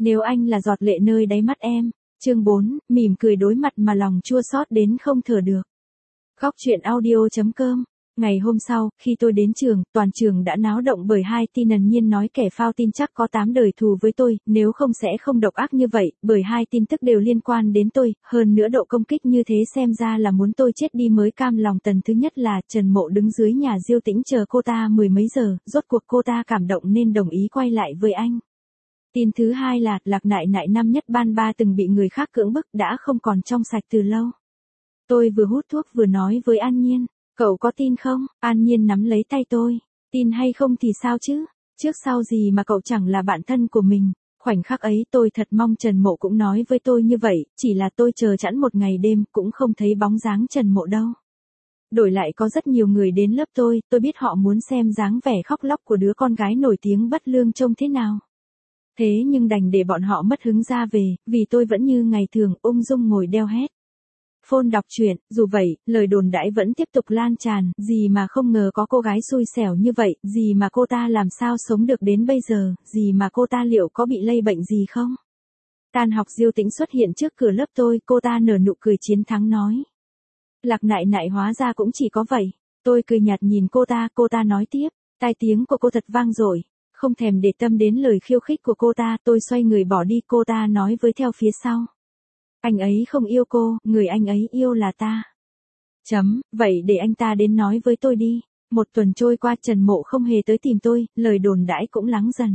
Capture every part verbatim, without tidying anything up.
Nếu anh là giọt lệ nơi đáy mắt em. Chương bốn, mỉm cười đối mặt mà lòng chua xót đến không thở được. Góc truyện audio chấm com. Ngày hôm sau, khi tôi đến trường, toàn trường đã náo động bởi hai tin ẩn nhiên nói kẻ phao tin chắc có tám đời thù với tôi, nếu không sẽ không độc ác như vậy, bởi hai tin tức đều liên quan đến tôi, hơn nữa độ công kích như thế xem ra là muốn tôi chết đi mới cam lòng. Tần thứ nhất là Trần Mộ đứng dưới nhà Diêu Tĩnh chờ cô ta mười mấy giờ, rốt cuộc cô ta cảm động nên đồng ý quay lại với anh. Tin thứ hai là Lạc Nại Nại năm nhất ban ba từng bị người khác cưỡng bức đã không còn trong sạch từ lâu. Tôi vừa hút thuốc vừa nói với An Nhiên. Cậu có tin không? An Nhiên nắm lấy tay tôi. Tin hay không thì sao chứ? Trước sau gì mà cậu chẳng là bạn thân của mình. Khoảnh khắc ấy tôi thật mong Trần Mộ cũng nói với tôi như vậy, chỉ là tôi chờ chẵn một ngày đêm cũng không thấy bóng dáng Trần Mộ đâu. Đổi lại có rất nhiều người đến lớp tôi, tôi biết họ muốn xem dáng vẻ khóc lóc của đứa con gái nổi tiếng bất lương trông thế nào. Thế nhưng đành để bọn họ mất hứng ra về, vì tôi vẫn như ngày thường ung dung ngồi đeo hết phone đọc truyện. Dù vậy, lời đồn đãi vẫn tiếp tục lan tràn, gì mà không ngờ có cô gái xui xẻo như vậy, gì mà cô ta làm sao sống được đến bây giờ, gì mà cô ta liệu có bị lây bệnh gì không. Tan học Diêu Tĩnh xuất hiện trước cửa lớp tôi, cô ta nở nụ cười chiến thắng nói. Lạc Nại Nại hóa ra cũng chỉ có vậy. Tôi cười nhạt nhìn cô ta, cô ta nói tiếp, tai tiếng của cô thật vang dội. Không thèm để tâm đến lời khiêu khích của cô ta, tôi xoay người bỏ đi. Cô ta nói với theo phía sau. Anh ấy không yêu cô, người anh ấy yêu là ta. Chấm, vậy để anh ta đến nói với tôi đi. Một tuần trôi qua Trần Mộ không hề tới tìm tôi, lời đồn đãi cũng lắng dần.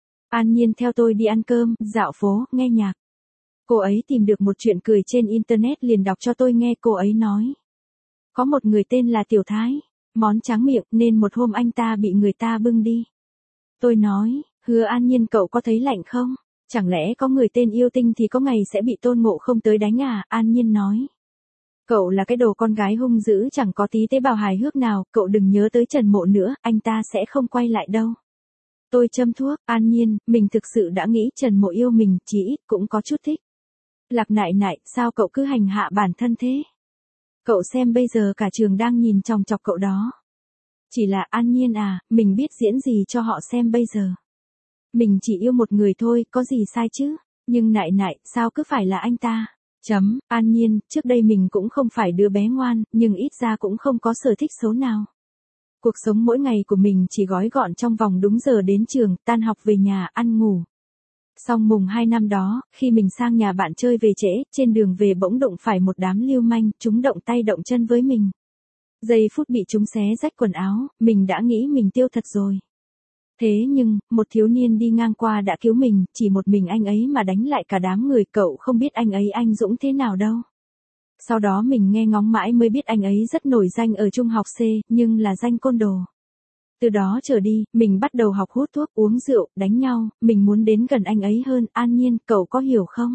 An Nhiên theo tôi đi ăn cơm, dạo phố, nghe nhạc. Cô ấy tìm được một chuyện cười trên internet liền đọc cho tôi nghe. Cô ấy nói. Có một người tên là Tiểu Thái, món tráng miệng nên một hôm anh ta bị người ta bưng đi. Tôi nói, hứa An Nhiên cậu có thấy lạnh không? Chẳng lẽ có người tên yêu tinh thì có ngày sẽ bị Tôn Ngộ không tới đánh à? An Nhiên nói. Cậu là cái đồ con gái hung dữ chẳng có tí tế bào hài hước nào, cậu đừng nhớ tới Trần Mộ nữa, anh ta sẽ không quay lại đâu. Tôi châm thuốc, An Nhiên, mình thực sự đã nghĩ Trần Mộ yêu mình, chỉ ít cũng có chút thích. Lạc Nại Nại, sao cậu cứ hành hạ bản thân thế? Cậu xem bây giờ cả trường đang nhìn chòng chọc cậu đó. Chỉ là An Nhiên à, mình biết diễn gì cho họ xem bây giờ. Mình chỉ yêu một người thôi, có gì sai chứ? Nhưng Nại Nại, sao cứ phải là anh ta? Chấm, An Nhiên, trước đây mình cũng không phải đứa bé ngoan, nhưng ít ra cũng không có sở thích xấu nào. Cuộc sống mỗi ngày của mình chỉ gói gọn trong vòng đúng giờ đến trường, tan học về nhà, ăn ngủ. Xong mùng hai năm đó, khi mình sang nhà bạn chơi về trễ, trên đường về bỗng đụng phải một đám lưu manh, chúng động tay động chân với mình. Giây phút bị chúng xé rách quần áo, mình đã nghĩ mình tiêu thật rồi. Thế nhưng, một thiếu niên đi ngang qua đã cứu mình, chỉ một mình anh ấy mà đánh lại cả đám người, cậu không biết anh ấy anh dũng thế nào đâu. Sau đó mình nghe ngóng mãi mới biết anh ấy rất nổi danh ở trung học C, nhưng là danh côn đồ. Từ đó trở đi, mình bắt đầu học hút thuốc, uống rượu, đánh nhau, mình muốn đến gần anh ấy hơn. An Nhiên, cậu có hiểu không?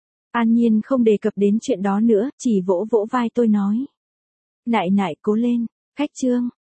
An Nhiên không đề cập đến chuyện đó nữa, chỉ vỗ vỗ vai tôi nói. Nại Nại cố lên, khách trương.